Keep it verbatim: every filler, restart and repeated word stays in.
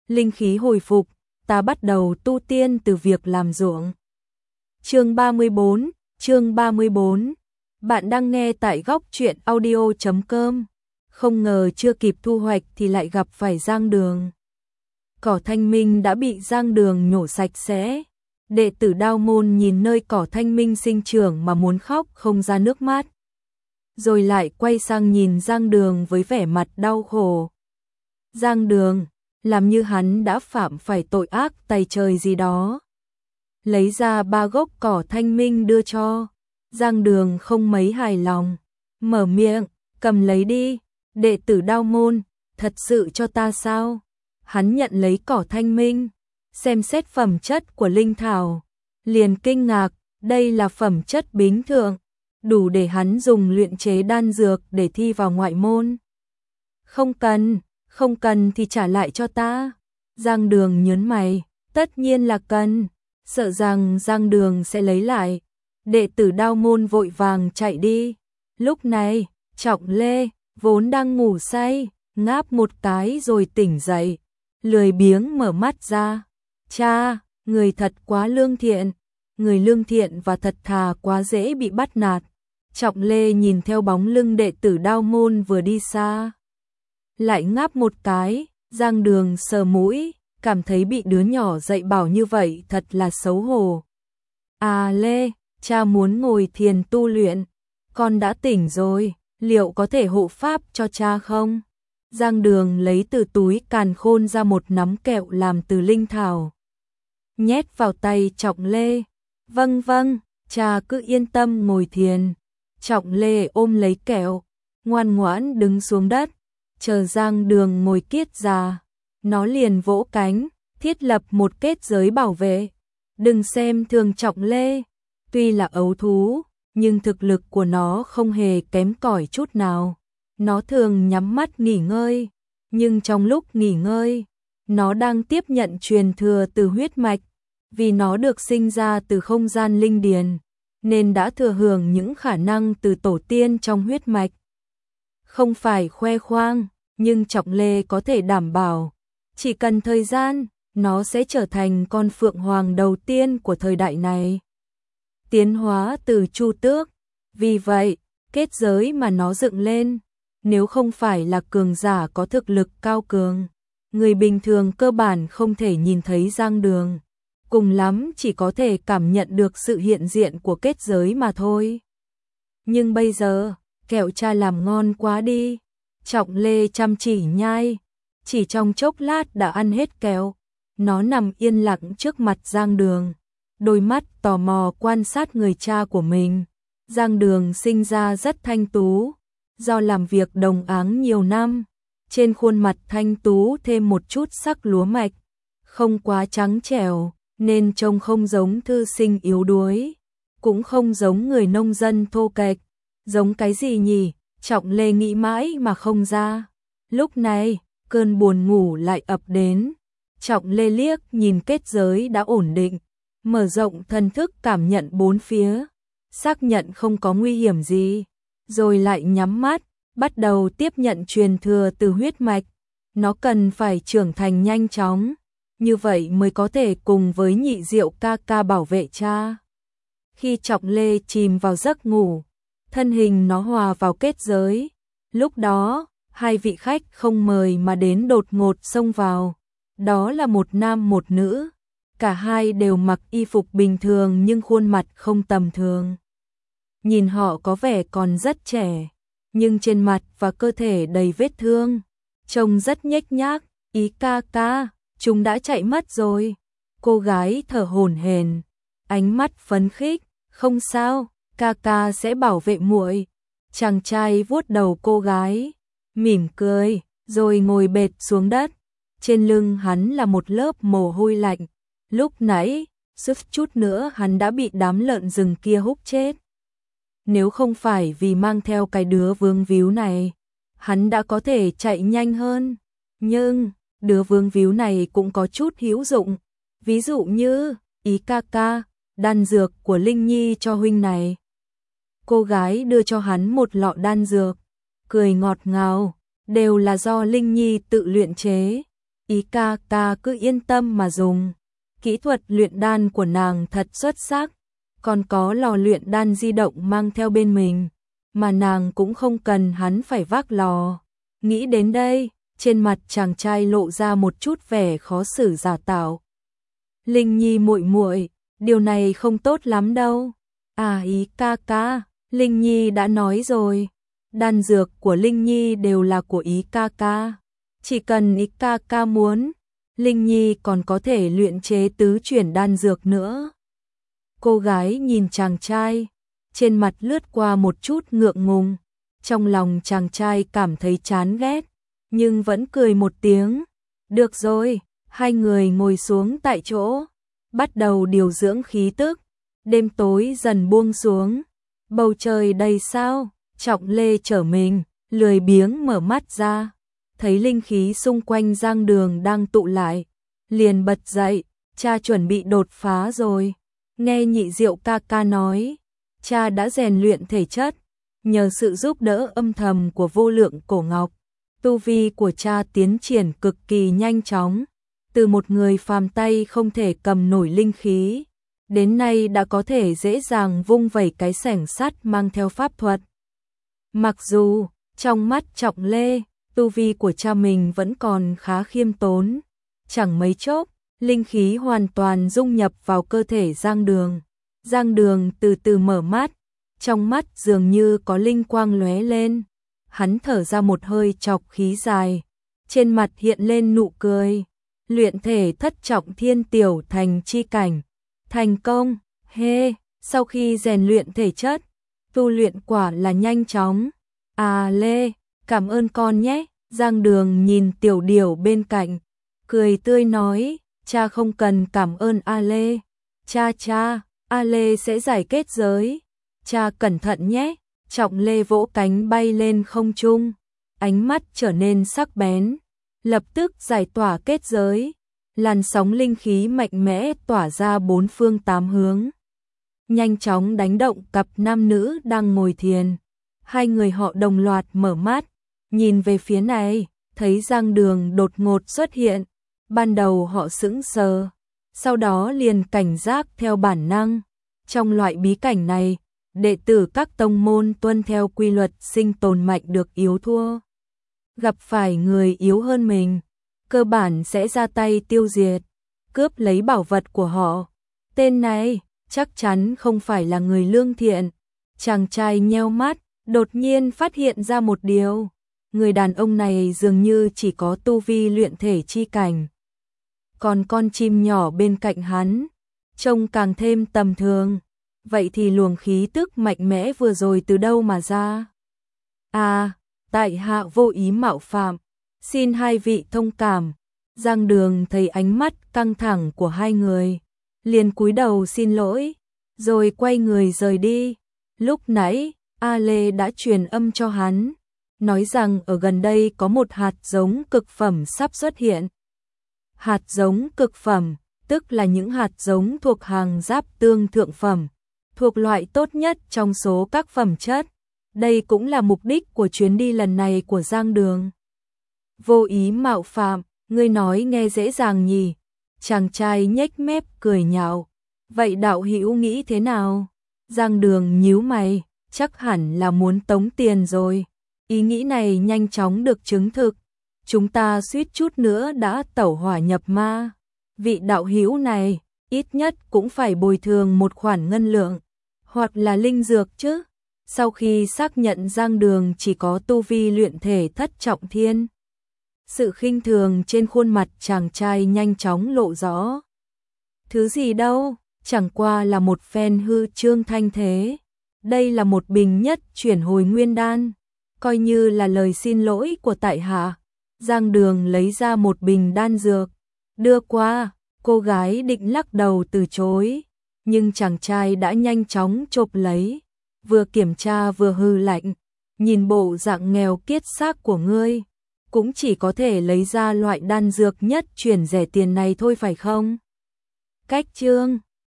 linh khí hồi phục, ta bắt đầu tu tiên từ việc làm ruộng. Chương ba mươi bốn, chương ba mươi bốn. Bạn đang nghe tại góc truyện audio chấm com. Không ngờ chưa kịp thu hoạch thì lại gặp phải giang đường. Cỏ thanh minh đã bị giang đường nhổ sạch sẽ. Đệ tử Đao môn nhìn nơi cỏ thanh minh sinh trưởng mà muốn khóc không ra nước mắt. Rồi lại quay sang nhìn giang đường với vẻ mặt đau khổ. Giang đường, làm như hắn đã phạm phải tội ác tày trời gì đó. Lấy ra ba gốc cỏ thanh minh đưa cho. Giang đường không mấy hài lòng. Mở miệng, cầm lấy đi. Đệ tử Đao môn, thật sự cho ta sao? Hắn nhận lấy cỏ thanh minh, xem xét phẩm chất của linh thảo, liền kinh ngạc, đây là phẩm chất bính thượng, đủ để hắn dùng luyện chế đan dược để thi vào ngoại môn. Không cần, không cần thì trả lại cho ta. Giang đường nhớn mày, tất nhiên là cần, sợ rằng Giang đường sẽ lấy lại. Đệ tử Đao môn vội vàng chạy đi. Lúc này, Trọng Lê vốn đang ngủ say, ngáp một cái rồi tỉnh dậy, lười biếng mở mắt ra. Cha, người thật quá lương thiện, người lương thiện và thật thà quá dễ bị bắt nạt. Trọng Lê nhìn theo bóng lưng đệ tử Đao môn vừa đi xa, lại ngáp một cái. Giang đường sờ mũi, cảm thấy bị đứa nhỏ dạy bảo như vậy thật là xấu hổ. À Lê, cha muốn ngồi thiền tu luyện, con đã tỉnh rồi, liệu có thể hộ pháp cho cha không? Giang đường lấy từ túi càn khôn ra một nắm kẹo làm từ linh thảo, nhét vào tay Trọng Lê. Vâng vâng, cha cứ yên tâm ngồi thiền. Trọng Lê ôm lấy kẹo, ngoan ngoãn đứng xuống đất, chờ Giang đường ngồi kiết già. Nó liền vỗ cánh, thiết lập một kết giới bảo vệ. Đừng xem thường Trọng Lê, tuy là ấu thú, nhưng thực lực của nó không hề kém cỏi chút nào. Nó thường nhắm mắt nghỉ ngơi, nhưng trong lúc nghỉ ngơi, nó đang tiếp nhận truyền thừa từ huyết mạch. Vì nó được sinh ra từ không gian linh điền, nên đã thừa hưởng những khả năng từ tổ tiên trong huyết mạch. Không phải khoe khoang, nhưng Trọng Lê có thể đảm bảo, chỉ cần thời gian, nó sẽ trở thành con phượng hoàng đầu tiên của thời đại này. Tiến hóa từ chu tước. Vì vậy, kết giới mà nó dựng lên, nếu không phải là cường giả có thực lực cao cường, người bình thường cơ bản không thể nhìn thấy Giang đường. Cùng lắm chỉ có thể cảm nhận được sự hiện diện của kết giới mà thôi. Nhưng bây giờ, kẹo cha làm ngon quá đi. Trọng Lê chăm chỉ nhai, chỉ trong chốc lát đã ăn hết kẹo. Nó nằm yên lặng trước mặt Giang đường, đôi mắt tò mò quan sát người cha của mình. Giang đường sinh ra rất thanh tú, do làm việc đồng áng nhiều năm, trên khuôn mặt thanh tú thêm một chút sắc lúa mạch, không quá trắng trẻo, nên trông không giống thư sinh yếu đuối, cũng không giống người nông dân thô kệch. Giống cái gì nhỉ? Trọng Lê nghĩ mãi mà không ra. Lúc này, cơn buồn ngủ lại ập đến. Trọng Lê liếc nhìn kết giới đã ổn định, mở rộng thần thức cảm nhận bốn phía, xác nhận không có nguy hiểm gì, rồi lại nhắm mắt, bắt đầu tiếp nhận truyền thừa từ huyết mạch. Nó cần phải trưởng thành nhanh chóng, như vậy mới có thể cùng với Nhị Diệu ca ca bảo vệ cha. Khi Trọng Lê chìm vào giấc ngủ, thân hình nó hòa vào kết giới. Lúc đó, hai vị khách không mời mà đến đột ngột xông vào. Đó là một nam một nữ, cả hai đều mặc y phục bình thường nhưng khuôn mặt không tầm thường. Nhìn họ có vẻ còn rất trẻ, nhưng trên mặt và cơ thể đầy vết thương, trông rất nhếch nhác. Ý ca ca, chúng đã chạy mất rồi. Cô gái thở hổn hển, ánh mắt phấn khích. Không sao, ca ca sẽ bảo vệ muội. Chàng trai vuốt đầu cô gái, mỉm cười, rồi ngồi bệt xuống đất. Trên lưng hắn là một lớp mồ hôi lạnh. Lúc nãy, suýt chút nữa hắn đã bị đám lợn rừng kia húc chết. Nếu không phải vì mang theo cái đứa vương víu này, hắn đã có thể chạy nhanh hơn. Nhưng, đứa vương víu này cũng có chút hữu dụng. Ví dụ như, ý ca ca, đan dược của Linh Nhi cho huynh này. Cô gái đưa cho hắn một lọ đan dược, cười ngọt ngào, đều là do Linh Nhi tự luyện chế. Ý ca ca cứ yên tâm mà dùng. Kỹ thuật luyện đan của nàng thật xuất sắc, còn có lò luyện đan di động mang theo bên mình, mà nàng cũng không cần hắn phải vác lò. Nghĩ đến đây, trên mặt chàng trai lộ ra một chút vẻ khó xử giả tạo. Linh Nhi muội muội, điều này không tốt lắm đâu. À Ý ca ca, Linh Nhi đã nói rồi, đan dược của Linh Nhi đều là của Ý ca ca. Chỉ cần Ý ca ca muốn, Linh Nhi còn có thể luyện chế tứ chuyển đan dược nữa. Cô gái nhìn chàng trai, trên mặt lướt qua một chút ngượng ngùng, trong lòng chàng trai cảm thấy chán ghét, nhưng vẫn cười một tiếng. Được rồi, hai người ngồi xuống tại chỗ, bắt đầu điều dưỡng khí tức. Đêm tối dần buông xuống, bầu trời đầy sao, Trọng Lê trở mình, lười biếng mở mắt ra, thấy linh khí xung quanh Giang Đường đang tụ lại, liền bật dậy, cha chuẩn bị đột phá rồi. Nghe Nhị Diệu ca ca nói, cha đã rèn luyện thể chất, nhờ sự giúp đỡ âm thầm của Vô Lượng Cổ Ngọc, tu vi của cha tiến triển cực kỳ nhanh chóng, từ một người phàm tay không thể cầm nổi linh khí, đến nay đã có thể dễ dàng vung vẩy cái xẻng sắt mang theo pháp thuật. Mặc dù, trong mắt Trọng Lê, tu vi của cha mình vẫn còn khá khiêm tốn, chẳng mấy chốc, linh khí hoàn toàn dung nhập vào cơ thể Giang Đường. Giang Đường từ từ mở mắt, trong mắt dường như có linh quang lóe lên. Hắn thở ra một hơi trọc khí dài, trên mặt hiện lên nụ cười. Luyện thể thất trọng thiên tiểu thành chi cảnh. Thành công, hê, sau khi rèn luyện thể chất, tu luyện quả là nhanh chóng. À Lê, cảm ơn con nhé. Giang Đường nhìn Tiểu Điểu bên cạnh, cười tươi nói, cha không cần cảm ơn A Lê. Cha cha, A Lê sẽ giải kết giới. Cha cẩn thận nhé. Trọng Lê vỗ cánh bay lên không trung, ánh mắt trở nên sắc bén, lập tức giải tỏa kết giới. Làn sóng linh khí mạnh mẽ tỏa ra bốn phương tám hướng, nhanh chóng đánh động cặp nam nữ đang ngồi thiền. Hai người họ đồng loạt mở mắt, nhìn về phía này, thấy Giang Đường đột ngột xuất hiện. Ban đầu họ sững sờ, sau đó liền cảnh giác theo bản năng. Trong loại bí cảnh này, đệ tử các tông môn tuân theo quy luật sinh tồn mạnh được yếu thua. Gặp phải người yếu hơn mình, cơ bản sẽ ra tay tiêu diệt, cướp lấy bảo vật của họ. Tên này chắc chắn không phải là người lương thiện. Chàng trai nheo mắt, đột nhiên phát hiện ra một điều. Người đàn ông này dường như chỉ có tu vi luyện thể chi cảnh. Còn con chim nhỏ bên cạnh hắn, trông càng thêm tầm thường. Vậy thì luồng khí tức mạnh mẽ vừa rồi từ đâu mà ra? À, tại hạ vô ý mạo phạm, xin hai vị thông cảm. Giang Đường thấy ánh mắt căng thẳng của hai người, liền cúi đầu xin lỗi, rồi quay người rời đi. Lúc nãy, A Lê đã truyền âm cho hắn, nói rằng ở gần đây có một hạt giống cực phẩm sắp xuất hiện. Hạt giống cực phẩm, tức là những hạt giống thuộc hàng giáp tương thượng phẩm, thuộc loại tốt nhất trong số các phẩm chất. Đây cũng là mục đích của chuyến đi lần này của Giang Đường. Vô ý mạo phạm, ngươi nói nghe dễ dàng nhỉ? Chàng trai nhếch mép cười nhạo. Vậy đạo hữu nghĩ thế nào? Giang Đường nhíu mày, chắc hẳn là muốn tống tiền rồi. Ý nghĩ này nhanh chóng được chứng thực. Chúng ta suýt chút nữa đã tẩu hỏa nhập ma. Vị đạo hữu này, ít nhất cũng phải bồi thường một khoản ngân lượng, hoặc là linh dược chứ. Sau khi xác nhận Giang Đường chỉ có tu vi luyện thể thất trọng thiên, sự khinh thường trên khuôn mặt chàng trai nhanh chóng lộ rõ. Thứ gì đâu, chẳng qua là một phen hư trương thanh thế. Đây là một bình nhất chuyển hồi nguyên đan, coi như là lời xin lỗi của tại hạ. Giang Đường lấy ra một bình đan dược, đưa qua. Cô gái định lắc đầu từ chối, nhưng chàng trai đã nhanh chóng chộp lấy, vừa kiểm tra vừa hừ lạnh, nhìn bộ dạng nghèo kiết xác của ngươi, cũng chỉ có thể lấy ra loại đan dược nhất chuyển rẻ tiền này thôi phải không? Cách chương